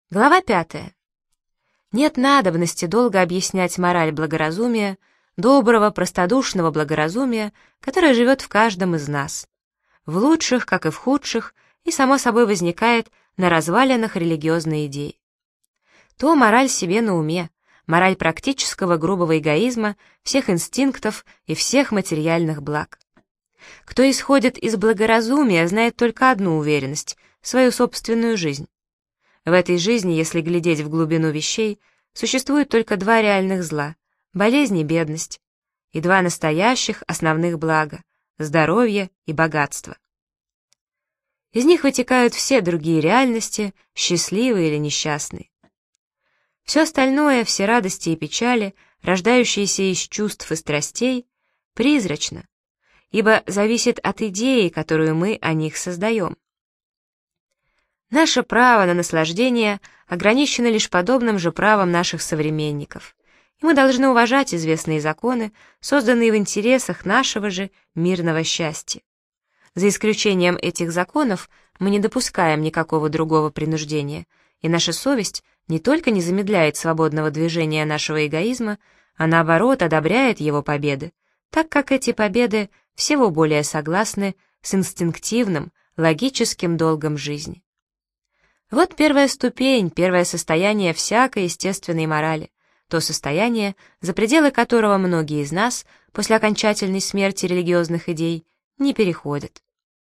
Глава 5. Нет надобности долго объяснять мораль благоразумия, доброго, простодушного благоразумия, которое живет в каждом из нас, в лучших, как и в худших, и само собой возникает на развалинах религиозной идеи. То мораль себе на уме, мораль практического грубого эгоизма, всех инстинктов и всех материальных благ. Кто исходит из благоразумия, знает только одну уверенность — свою собственную жизнь. В этой жизни, если глядеть в глубину вещей, существует только два реальных зла — болезнь и бедность, и два настоящих основных блага — здоровье и богатство. Из них вытекают все другие реальности, счастливые или несчастные. Все остальное, все радости и печали, рождающиеся из чувств и страстей, призрачно, ибо зависит от идеи, которую мы о них создаем. Наше право на наслаждение ограничено лишь подобным же правом наших современников, и мы должны уважать известные законы, созданные в интересах нашего же мирного счастья. За исключением этих законов мы не допускаем никакого другого принуждения, и наша совесть не только не замедляет свободного движения нашего эгоизма, а наоборот одобряет его победы, так как эти победы всего более согласны с инстинктивным, логическим долгом жизни. Вот первая ступень, первое состояние всякой естественной морали, то состояние, за пределы которого многие из нас, после окончательной смерти религиозных идей, не переходят.